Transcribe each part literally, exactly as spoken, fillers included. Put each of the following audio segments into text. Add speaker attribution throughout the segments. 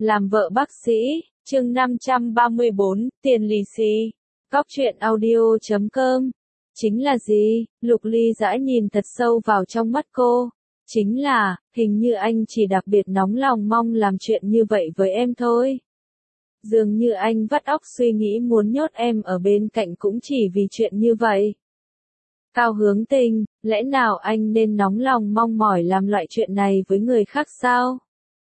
Speaker 1: Làm vợ bác sĩ, chương năm trăm ba mươi bốn, tiền lì xì. Góc truyện audio chấm com. Chính là gì? Lục Ly Dã nhìn thật sâu vào trong mắt cô. Chính là, hình như anh chỉ đặc biệt nóng lòng mong làm chuyện như vậy với em thôi. Dường như anh vắt óc suy nghĩ muốn nhốt em ở bên cạnh cũng chỉ vì chuyện như vậy. Cao Hướng Tình, lẽ nào anh nên nóng lòng mong mỏi làm loại chuyện này với người khác sao?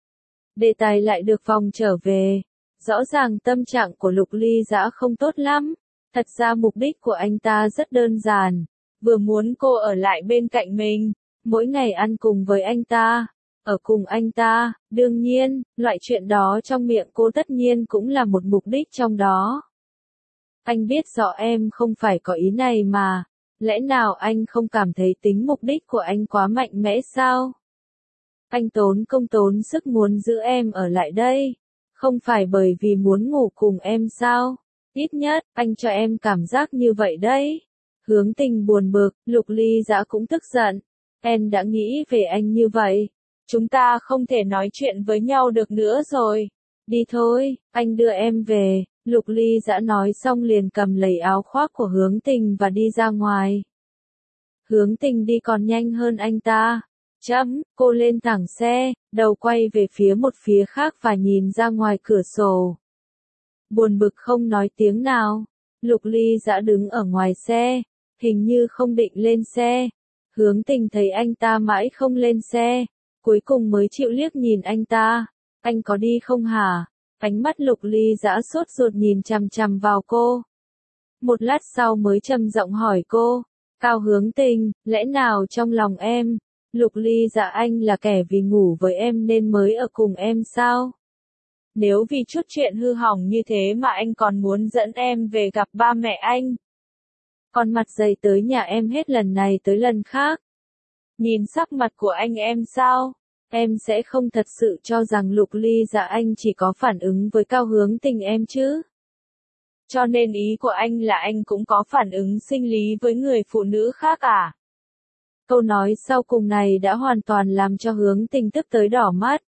Speaker 1: Đề tài lại được vòng trở về. Rõ ràng tâm trạng của Lục Ly Dã không tốt lắm. Thật ra mục đích của anh ta rất đơn giản. Vừa muốn cô ở lại bên cạnh mình, mỗi ngày ăn cùng với anh ta, ở cùng anh ta, đương nhiên, loại chuyện đó trong miệng cô tất nhiên cũng là một mục đích trong đó. Anh biết rõ em không phải có ý này mà, lẽ nào anh không cảm thấy tính mục đích của anh quá mạnh mẽ sao? Anh tốn công tốn sức muốn giữ em ở lại đây, không phải bởi vì muốn ngủ cùng em sao? Ít nhất, anh cho em cảm giác như vậy đấy. Hướng Tình buồn bực, Lục Ly Dã cũng tức giận. Em đã nghĩ về anh như vậy. Chúng ta không thể nói chuyện với nhau được nữa rồi. Đi thôi, anh đưa em về. Lục Ly Dã nói xong liền cầm lấy áo khoác của Hướng Tình và đi ra ngoài. Hướng Tình đi còn nhanh hơn anh ta. Chấm, cô lên thẳng xe, đầu quay về phía một phía khác và nhìn ra ngoài cửa sổ. Buồn bực không nói tiếng nào. Lục Ly Dã đứng ở ngoài xe, hình như không định lên xe. Hướng Tình thấy anh ta mãi không lên xe, cuối cùng mới chịu liếc nhìn anh ta. Anh có đi không hả? Ánh mắt Lục Ly Dã sốt ruột nhìn chằm chằm vào cô. Một lát sau mới trầm giọng hỏi cô, Cao Hướng Tình, lẽ nào trong lòng em, Lục Ly Dã anh là kẻ vì ngủ với em nên mới ở cùng em sao? Nếu vì chút chuyện hư hỏng như thế mà anh còn muốn dẫn em về gặp ba mẹ anh, còn mặt dày tới nhà em hết lần này tới lần khác. Nhìn sắc mặt của anh em sao? Em sẽ không thật sự cho rằng Lục Ly Dã anh chỉ có phản ứng với Cao Hướng Tình em chứ? Cho nên ý của anh là anh cũng có phản ứng sinh lý với người phụ nữ khác à? Câu nói sau cùng này đã hoàn toàn làm cho Hướng Tình tức tới đỏ mắt.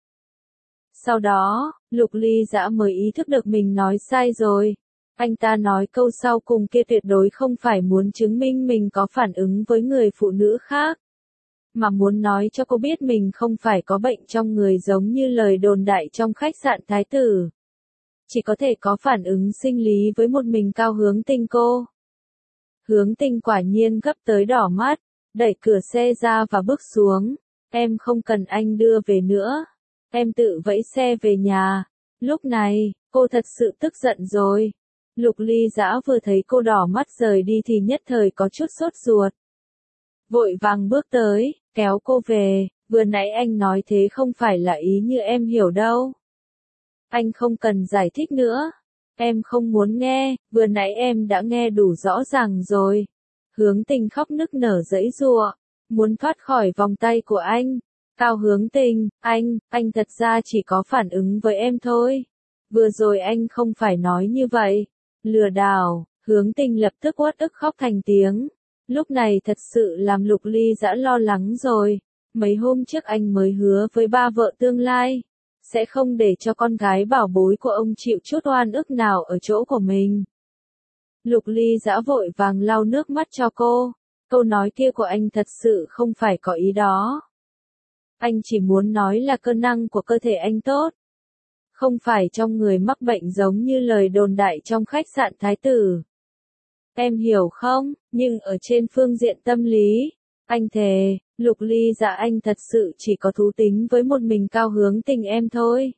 Speaker 1: Sau đó, Lục Ly Dã mới ý thức được mình nói sai rồi. Anh ta nói câu sau cùng kia tuyệt đối không phải muốn chứng minh mình có phản ứng với người phụ nữ khác, mà muốn nói cho cô biết mình không phải có bệnh trong người giống như lời đồn đại trong khách sạn Thái Tử. Chỉ có thể có phản ứng sinh lý với một mình Cao Hướng Tình cô. Hướng Tình quả nhiên gấp tới đỏ mắt, đẩy cửa xe ra và bước xuống. Em không cần anh đưa về nữa. Em tự vẫy xe về nhà. Lúc này, cô thật sự tức giận rồi. Lục Ly Dã vừa thấy cô đỏ mắt rời đi thì nhất thời có chút sốt ruột. Vội vàng bước tới, kéo cô về, vừa nãy anh nói thế không phải là ý như em hiểu đâu. Anh không cần giải thích nữa. Em không muốn nghe, vừa nãy em đã nghe đủ rõ ràng rồi. Hướng Tình khóc nức nở giãy giụa, muốn thoát khỏi vòng tay của anh. Cao Hướng Tình, anh, anh thật ra chỉ có phản ứng với em thôi. Vừa rồi anh không phải nói như vậy. Lừa đảo. Hướng Tình lập tức uất ức khóc thành tiếng. Lúc này thật sự làm Lục Ly Dã lo lắng rồi. Mấy hôm trước anh mới hứa với ba vợ tương lai, sẽ không để cho con gái bảo bối của ông chịu chút oan ức nào ở chỗ của mình. Lục Ly Dã vội vàng lau nước mắt cho cô. Câu nói kia của anh thật sự không phải có ý đó. Anh chỉ muốn nói là cơ năng của cơ thể anh tốt. Không phải trong người mắc bệnh giống như lời đồn đại trong khách sạn Thái Tử. Em hiểu không? Nhưng ở trên phương diện tâm lý, anh thề, Lục Ly Dã anh thật sự chỉ có thú tính với một mình Cao Hướng Tình em thôi.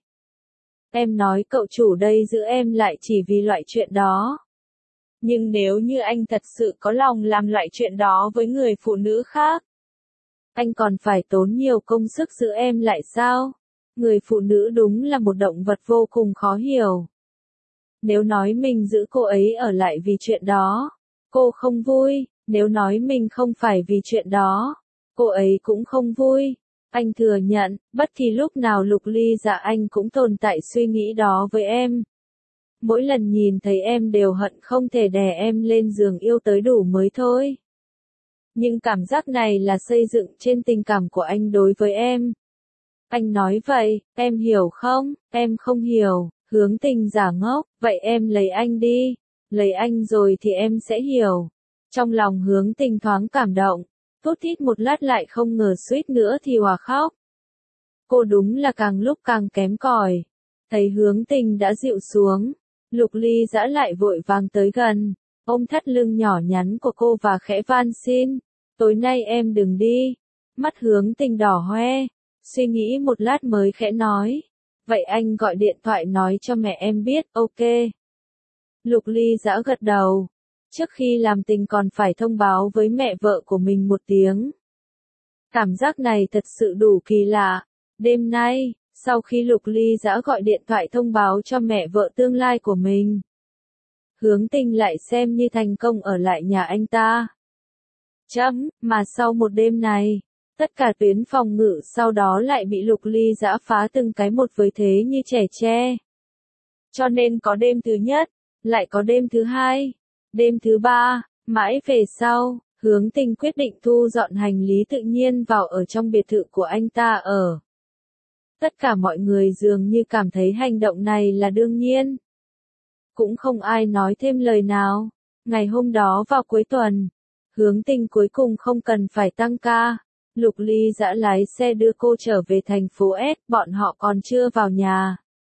Speaker 1: Em nói cậu chủ đây giữ em lại chỉ vì loại chuyện đó. Nhưng nếu như anh thật sự có lòng làm loại chuyện đó với người phụ nữ khác, anh còn phải tốn nhiều công sức giữ em lại sao? Người phụ nữ đúng là một động vật vô cùng khó hiểu. Nếu nói mình giữ cô ấy ở lại vì chuyện đó, cô không vui. Nếu nói mình không phải vì chuyện đó, cô ấy cũng không vui. Anh thừa nhận, bất kỳ lúc nào Lục Ly Dã anh cũng tồn tại suy nghĩ đó với em. Mỗi lần nhìn thấy em đều hận không thể đè em lên giường yêu tới đủ mới thôi. Nhưng cảm giác này là xây dựng trên tình cảm của anh đối với em. Anh nói vậy, em hiểu không? Em không hiểu. Hướng Tình giả ngốc, vậy em lấy anh đi. Lấy anh rồi thì em sẽ hiểu. Trong lòng Hướng Tình thoáng cảm động. Thút thít một lát lại không ngờ suýt nữa thì hòa khóc. Cô đúng là càng lúc càng kém cỏi. Thấy Hướng Tình đã dịu xuống, Lục Ly Dã lại vội vàng tới gần, ôm thắt lưng nhỏ nhắn của cô và khẽ van xin, tối nay em đừng đi. Mắt Hướng Tình đỏ hoe, suy nghĩ một lát mới khẽ nói, vậy anh gọi điện thoại nói cho mẹ em biết, ok. Lục Ly Dã gật đầu, trước khi làm tình còn phải thông báo với mẹ vợ của mình một tiếng. Cảm giác này thật sự đủ kỳ lạ. Đêm nay, sau khi Lục Ly Dã gọi điện thoại thông báo cho mẹ vợ tương lai của mình, Hướng Tình lại xem như thành công ở lại nhà anh ta. Chấm, mà sau một đêm này, tất cả tuyến phòng ngự sau đó lại bị Lục Ly Dã phá từng cái một với thế như trẻ tre. Cho nên có đêm thứ nhất, lại có đêm thứ hai, đêm thứ ba, mãi về sau, Hướng Tình quyết định thu dọn hành lý tự nhiên vào ở trong biệt thự của anh ta ở. Tất cả mọi người dường như cảm thấy hành động này là đương nhiên. Cũng không ai nói thêm lời nào. Ngày hôm đó vào cuối tuần, Hướng Tình cuối cùng không cần phải tăng ca. Lục Ly Dã lái xe đưa cô trở về thành phố S, bọn họ còn chưa vào nhà.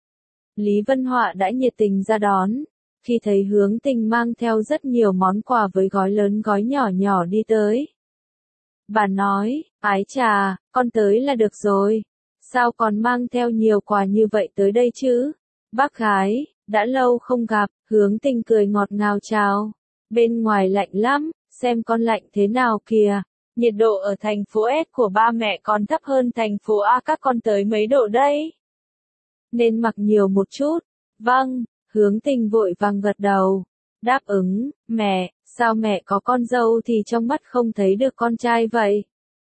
Speaker 1: Lý Vân Họa đã nhiệt tình ra đón. Khi thấy Hướng Tình mang theo rất nhiều món quà với gói lớn gói nhỏ nhỏ đi tới. Bà nói, ái chà, con tới là được rồi. Sao còn mang theo nhiều quà như vậy tới đây chứ? Bác gái, đã lâu không gặp, Hướng Tình cười ngọt ngào chào. Bên ngoài lạnh lắm, xem con lạnh thế nào kìa. Nhiệt độ ở thành phố S của ba mẹ con thấp hơn thành phố A các con tới mấy độ đây? Nên mặc nhiều một chút. Vâng, Hướng Tình vội vàng gật đầu. Đáp ứng, mẹ, sao mẹ có con dâu thì trong mắt không thấy được con trai vậy?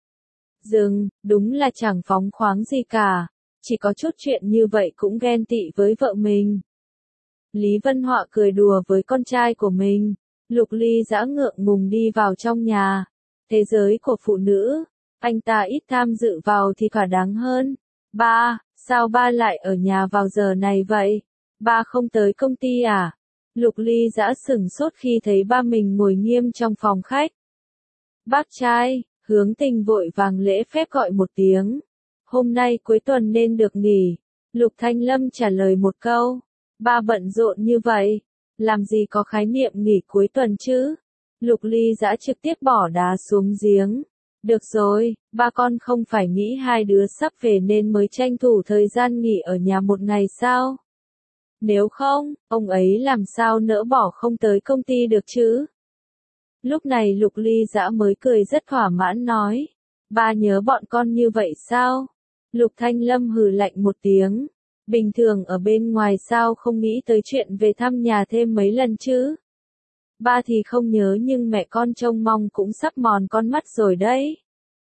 Speaker 1: Dừng, đúng là chẳng phóng khoáng gì cả, chỉ có chút chuyện như vậy cũng ghen tị với vợ mình. Lý Vân Họa cười đùa với con trai của mình. Lục Ly Dã ngượng ngùng đi vào trong nhà. Thế giới của phụ nữ, anh ta ít tham dự vào thì cả đáng hơn. Ba, sao ba lại ở nhà vào giờ này vậy? Ba không tới công ty à? Lục Ly Dã sửng sốt khi thấy ba mình ngồi nghiêm trong phòng khách. Bác trai, Hướng Tình vội vàng lễ phép gọi một tiếng. Hôm nay cuối tuần nên được nghỉ. Lục Thanh Lâm trả lời một câu. Ba bận rộn như vậy, làm gì có khái niệm nghỉ cuối tuần chứ? Lục Ly Dã trực tiếp bỏ đá xuống giếng. Được rồi, ba con không phải nghĩ hai đứa sắp về nên mới tranh thủ thời gian nghỉ ở nhà một ngày sao? Nếu không, ông ấy làm sao nỡ bỏ không tới công ty được chứ? Lúc này Lục Ly Dã mới cười rất thỏa mãn nói. Ba nhớ bọn con như vậy sao? Lục Thanh Lâm hừ lạnh một tiếng. Bình thường ở bên ngoài sao không nghĩ tới chuyện về thăm nhà thêm mấy lần chứ? Ba thì không nhớ nhưng mẹ con trông mong cũng sắp mòn con mắt rồi đấy.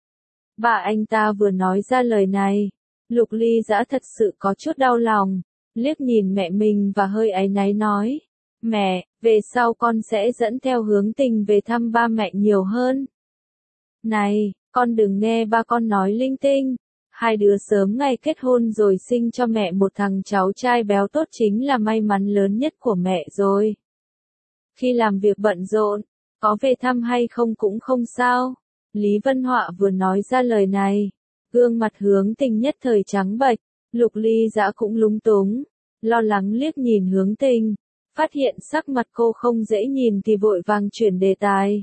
Speaker 1: Bà anh ta vừa nói ra lời này. Lục Ly Dã thật sự có chút đau lòng. Liếc nhìn mẹ mình và hơi áy náy nói. Mẹ, về sau con sẽ dẫn theo Hướng Tình về thăm ba mẹ nhiều hơn. Này, con đừng nghe ba con nói linh tinh. Hai đứa sớm ngày kết hôn rồi sinh cho mẹ một thằng cháu trai béo tốt chính là may mắn lớn nhất của mẹ rồi. Khi làm việc bận rộn, có về thăm hay không cũng không sao. Lý Vân Họa vừa nói ra lời này. Gương mặt Hướng Tình nhất thời trắng bệch. Lục Ly Dã cũng lúng túng. Lo lắng liếc nhìn Hướng Tình. Phát hiện sắc mặt cô không dễ nhìn thì vội vàng chuyển đề tài.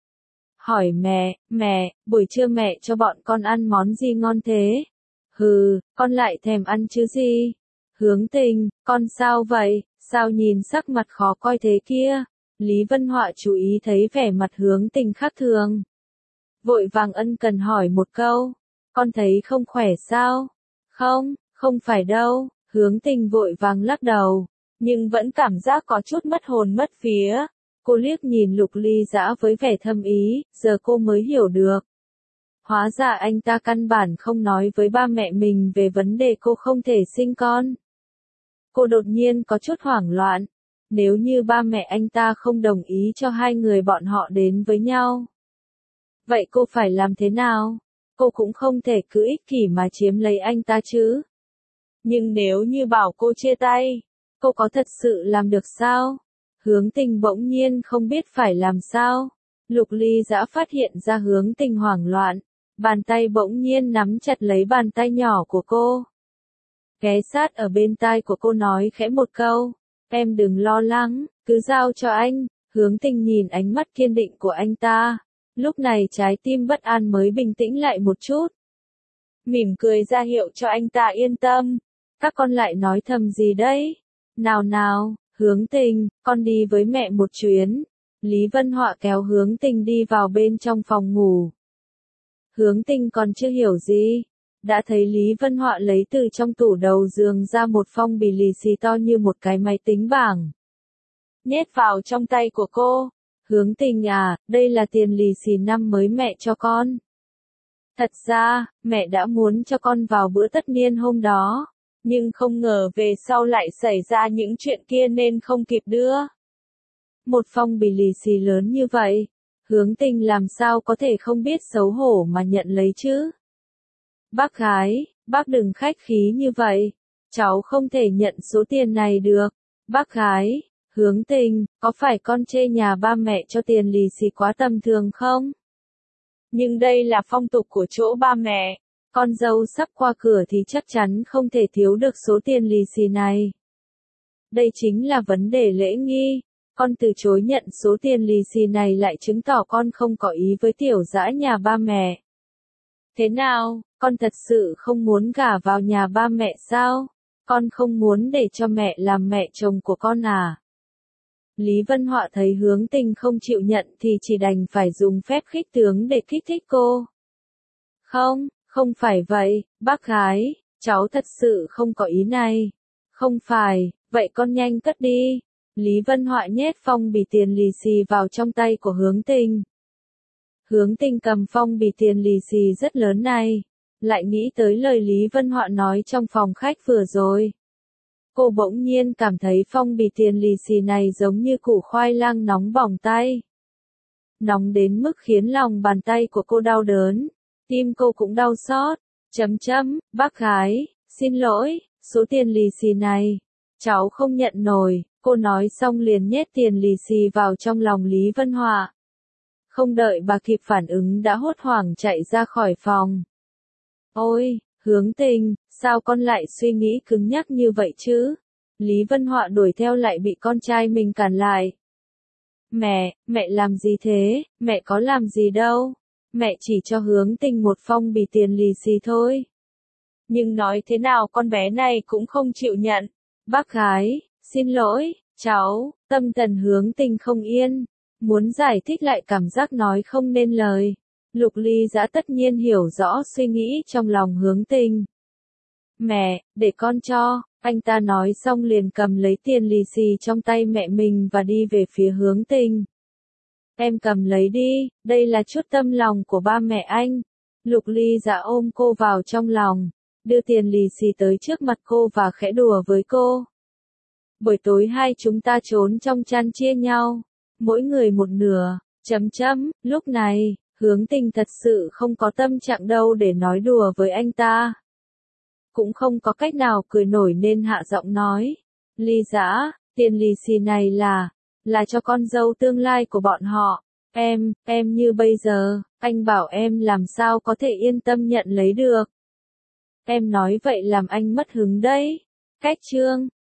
Speaker 1: Hỏi mẹ, mẹ, buổi trưa mẹ cho bọn con ăn món gì ngon thế? Hừ, con lại thèm ăn chứ gì? Hướng Tình, con sao vậy? Sao nhìn sắc mặt khó coi thế kia? Lý Vân Họa chú ý thấy vẻ mặt Hướng Tình khác thường. Vội vàng ân cần hỏi một câu. Con thấy không khỏe sao? Không, không phải đâu. Hướng Tình vội vàng lắc đầu. Nhưng vẫn cảm giác có chút mất hồn mất vía. Cô liếc nhìn Lục Ly Dã với vẻ thâm ý, giờ cô mới hiểu được. Hóa ra anh ta căn bản không nói với ba mẹ mình về vấn đề cô không thể sinh con. Cô đột nhiên có chút hoảng loạn. Nếu như ba mẹ anh ta không đồng ý cho hai người bọn họ đến với nhau. Vậy cô phải làm thế nào? cô cũng không thể cứ ích kỷ mà chiếm lấy anh ta chứ. Nhưng nếu như bảo cô chia tay, cô có thật sự làm được sao? Hướng Tình bỗng nhiên không biết phải làm sao. Lục Ly Dã phát hiện ra Hướng Tình hoảng loạn, bàn tay bỗng nhiên nắm chặt lấy bàn tay nhỏ của cô. Ghé sát ở bên tai của cô nói khẽ một câu, em đừng lo lắng, cứ giao cho anh. Hướng Tình nhìn ánh mắt kiên định của anh ta, lúc này trái tim bất an mới bình tĩnh lại một chút. Mỉm cười ra hiệu cho anh ta yên tâm. Các con lại nói thầm gì đấy? Nào nào, Hướng Tình, con đi với mẹ một chuyến. Lý Vân Họa kéo Hướng Tình đi vào bên trong phòng ngủ. Hướng Tình còn chưa hiểu gì, đã thấy Lý Vân Họa lấy từ trong tủ đầu giường ra một phong bì lì xì to như một cái máy tính bảng. Nhét vào trong tay của cô. Hướng Tình à, đây là tiền lì xì năm mới mẹ cho con. Thật ra, mẹ đã muốn cho con vào bữa tất niên hôm đó, nhưng không ngờ về sau lại xảy ra những chuyện kia nên không kịp đưa. Một phong bì lì xì lớn như vậy, Hướng Tình làm sao có thể không biết xấu hổ mà nhận lấy chứ? Bác gái, bác đừng khách khí như vậy, cháu không thể nhận số tiền này được. Bác gái, Hướng Tình, có phải con chê nhà ba mẹ cho tiền lì xì quá tầm thường không? Nhưng đây là phong tục của chỗ ba mẹ, con dâu sắp qua cửa thì chắc chắn không thể thiếu được số tiền lì xì này. Đây chính là vấn đề lễ nghi, con từ chối nhận số tiền lì xì này lại chứng tỏ con không có ý với tiểu dã nhà ba mẹ. Thế nào, con thật sự không muốn gả vào nhà ba mẹ sao? Con không muốn để cho mẹ làm mẹ chồng của con à? Lý Vân Họa thấy Hướng Tình không chịu nhận thì chỉ đành phải dùng phép khích tướng để kích thích cô. Không, không phải vậy, bác gái, cháu thật sự không có ý này. Không phải, vậy con nhanh cất đi. Lý Vân Họa nhét phong bì tiền lì xì vào trong tay của Hướng Tình. Hướng Tình cầm phong bì tiền lì xì rất lớn này, lại nghĩ tới lời Lý Vân Họa nói trong phòng khách vừa rồi. Cô bỗng nhiên cảm thấy phong bì tiền lì xì này giống như củ khoai lang nóng bỏng tay. Nóng đến mức khiến lòng bàn tay của cô đau đớn, tim cô cũng đau xót. Chấm chấm, bác gái, xin lỗi, số tiền lì xì này, cháu không nhận nổi. Cô nói xong liền nhét tiền lì xì vào trong lòng Lý Vân Họa. Không đợi bà kịp phản ứng đã hốt hoảng chạy ra khỏi phòng. Ôi, Hướng Tình, sao con lại suy nghĩ cứng nhắc như vậy chứ? Lý Vân Họa đuổi theo lại bị con trai mình cản lại. Mẹ, mẹ làm gì thế? Mẹ có làm gì đâu. Mẹ chỉ cho Hướng Tình một phong bì tiền lì xì thôi. Nhưng nói thế nào con bé này cũng không chịu nhận. Bác gái, xin lỗi, cháu, tâm thần Hướng Tình không yên. Muốn giải thích lại cảm giác nói không nên lời. Lục Ly Dã tất nhiên hiểu rõ suy nghĩ trong lòng Hướng Tình. Mẹ, để con cho, anh ta nói xong liền cầm lấy tiền lì xì trong tay mẹ mình và đi về phía Hướng Tình. Em cầm lấy đi, đây là chút tâm lòng của ba mẹ anh. Lục Ly Dã ôm cô vào trong lòng, đưa tiền lì xì tới trước mặt cô và khẽ đùa với cô. Buổi tối hai chúng ta trốn trong chăn chia nhau, mỗi người một nửa, chấm chấm, lúc này, Hướng Tình thật sự không có tâm trạng đâu để nói đùa với anh ta. Cũng không có cách nào cười nổi nên hạ giọng nói. Ly Dã, tiền lì xì này là, là cho con dâu tương lai của bọn họ. Em, em như bây giờ, anh bảo em làm sao có thể yên tâm nhận lấy được. Em nói vậy làm anh mất hứng đấy. Cách chương